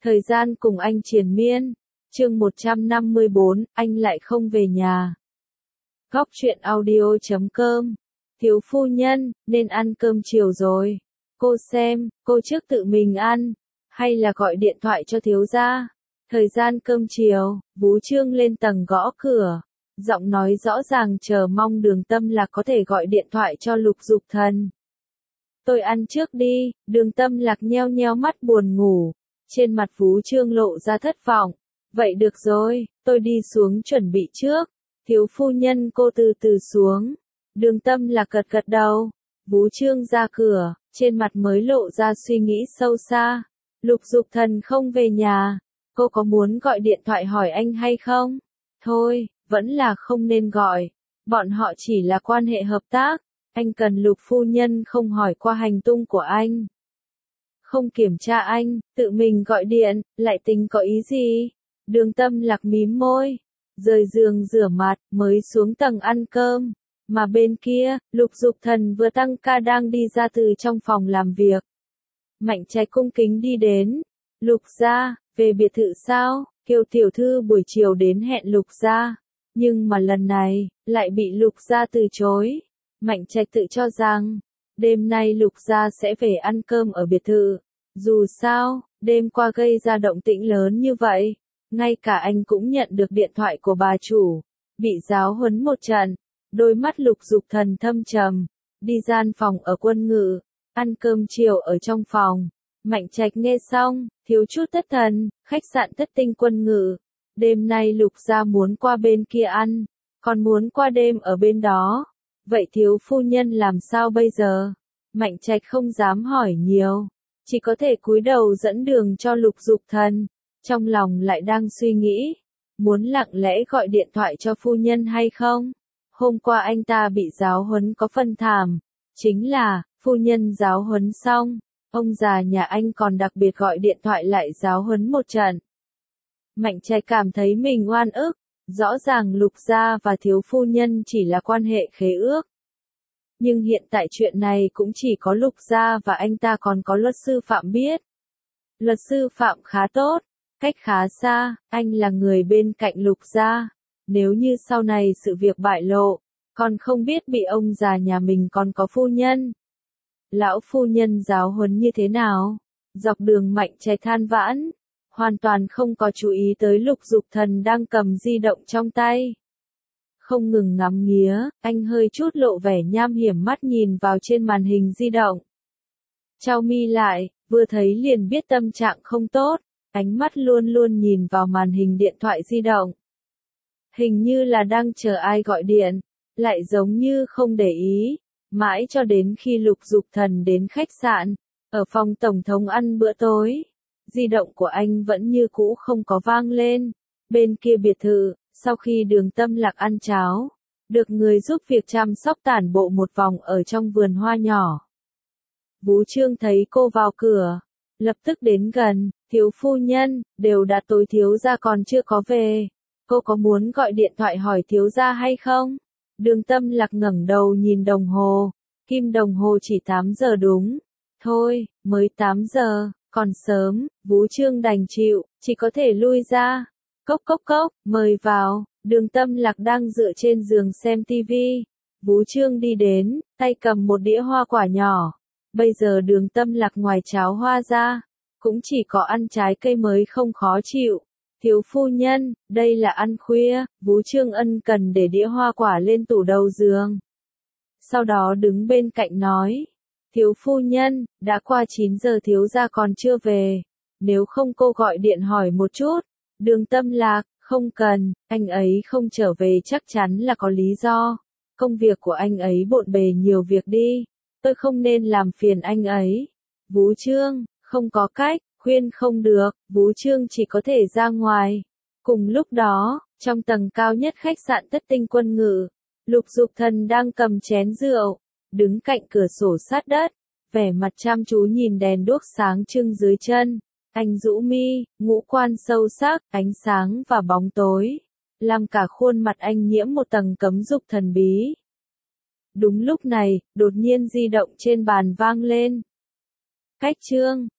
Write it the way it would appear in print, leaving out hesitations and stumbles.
Thời gian cùng anh triền miên. Chương 154, anh lại không về nhà. Góc truyện audio.com. Thiếu phu nhân, nên ăn cơm chiều rồi. Cô xem, cô trước tự mình ăn, hay là gọi điện thoại cho thiếu gia? Thời gian cơm chiều, Vú Trương lên tầng gõ cửa. Giọng nói rõ ràng chờ mong Đường Tâm Lạc có thể gọi điện thoại cho Lục Dục Thần. Tôi ăn trước đi, Đường Tâm Lạc nheo nheo mắt buồn ngủ. Trên mặt Vú Trương lộ ra thất vọng. Vậy được rồi, tôi đi xuống chuẩn bị trước. Thiếu phu nhân cô từ từ xuống. Đường Tâm Lạc gật gật đầu. Vú Trương ra cửa, trên mặt mới lộ ra suy nghĩ sâu xa. Lục Dục Thần không về nhà. Cô có muốn gọi điện thoại hỏi anh hay không? Thôi, vẫn là không nên gọi. Bọn họ chỉ là quan hệ hợp tác. Anh cần Lục phu nhân không hỏi qua hành tung của anh. Không kiểm tra anh, tự mình gọi điện, lại tính có ý gì? Đường Tâm Lạc mím môi, rời giường rửa mặt, mới xuống tầng ăn cơm. Mà bên kia, Lục Dục Thần vừa tăng ca đang đi ra từ trong phòng làm việc. Mạnh Trạch cung kính đi đến. Lục gia, về biệt thự sao? Kêu tiểu thư buổi chiều đến hẹn Lục gia. Nhưng mà lần này, lại bị Lục gia từ chối. Mạnh Trạch tự cho rằng, đêm nay Lục gia sẽ về ăn cơm ở biệt thự. Dù sao, đêm qua gây ra động tĩnh lớn như vậy, ngay cả anh cũng nhận được điện thoại của bà chủ, bị giáo huấn một trận. Đôi mắt Lục Dục Thần thâm trầm, đi gian phòng ở Quân Ngự, ăn cơm chiều ở trong phòng. Mạnh Trạch nghe xong, thiếu chút thất thần, khách sạn Thất Tinh Quân Ngự. Đêm nay Lục gia muốn qua bên kia ăn, còn muốn qua đêm ở bên đó. Vậy thiếu phu nhân làm sao bây giờ? Mạnh Trạch không dám hỏi nhiều, chỉ có thể cúi đầu dẫn đường cho Lục Dục Thần. Trong lòng lại đang suy nghĩ, muốn lặng lẽ gọi điện thoại cho phu nhân hay không? Hôm qua anh ta bị giáo huấn có phần thảm, chính là, phu nhân giáo huấn xong, ông già nhà anh còn đặc biệt gọi điện thoại lại giáo huấn một trận. Mạnh Trạch cảm thấy mình oan ức, rõ ràng Lục gia và thiếu phu nhân chỉ là quan hệ khế ước. Nhưng hiện tại chuyện này cũng chỉ có Lục gia và anh ta còn có luật sư Phạm biết. Luật sư Phạm khá tốt, cách khá xa, anh là người bên cạnh Lục gia. Nếu như sau này sự việc bại lộ, còn không biết bị ông già nhà mình còn có phu nhân. Lão phu nhân giáo huấn như thế nào? Dọc đường Mạnh Trạch than vãn, hoàn toàn không có chú ý tới Lục Dục Thần đang cầm di động trong tay. Không ngừng ngắm nghía, anh hơi chút lộ vẻ nham hiểm mắt nhìn vào trên màn hình di động. Chau mi lại, vừa thấy liền biết tâm trạng không tốt, ánh mắt luôn luôn nhìn vào màn hình điện thoại di động. Hình như là đang chờ ai gọi điện, lại giống như không để ý, mãi cho đến khi Lục Dục Thần đến khách sạn, ở phòng tổng thống ăn bữa tối. Di động của anh vẫn như cũ không có vang lên. Bên kia biệt thự, sau khi Đường Tâm Lạc ăn cháo, được người giúp việc chăm sóc tản bộ một vòng ở trong vườn hoa nhỏ. Vú Trương thấy cô vào cửa, lập tức đến gần. Thiếu phu nhân, đều đã tối thiếu gia còn chưa có về. Cô có muốn gọi điện thoại hỏi thiếu gia hay không? Đường Tâm Lạc ngẩng đầu nhìn đồng hồ, kim đồng hồ chỉ 8 giờ đúng. Thôi, mới 8 giờ, còn sớm. Vú Trương đành chịu, chỉ có thể lui ra. Cốc cốc cốc, mời vào. Đường Tâm Lạc đang dựa trên giường xem tivi. Vú Trương đi đến, tay cầm một đĩa hoa quả nhỏ. Bây giờ Đường Tâm Lạc ngoài cháo hoa ra, cũng chỉ có ăn trái cây mới không khó chịu. Thiếu phu nhân, đây là ăn khuya. Vú Trương ân cần để đĩa hoa quả lên tủ đầu giường. Sau đó đứng bên cạnh nói. Thiếu phu nhân, đã qua 9 giờ thiếu gia còn chưa về. Nếu không cô gọi điện hỏi một chút. Đường Tâm Lạc, không cần, anh ấy không trở về chắc chắn là có lý do. Công việc của anh ấy bộn bề nhiều việc đi. Tôi không nên làm phiền anh ấy. Vú Trương, không có cách, khuyên không được, Vú Trương chỉ có thể ra ngoài. Cùng lúc đó, trong tầng cao nhất khách sạn Thất Tinh Quân Ngự, Lục Dục Thần đang cầm chén rượu, đứng cạnh cửa sổ sát đất, vẻ mặt chăm chú nhìn đèn đuốc sáng trưng dưới chân. Anh rũ mi, ngũ quan sâu sắc, ánh sáng và bóng tối, làm cả khuôn mặt anh nhiễm một tầng cấm dục thần bí. Đúng lúc này, đột nhiên di động trên bàn vang lên. Cách Trương,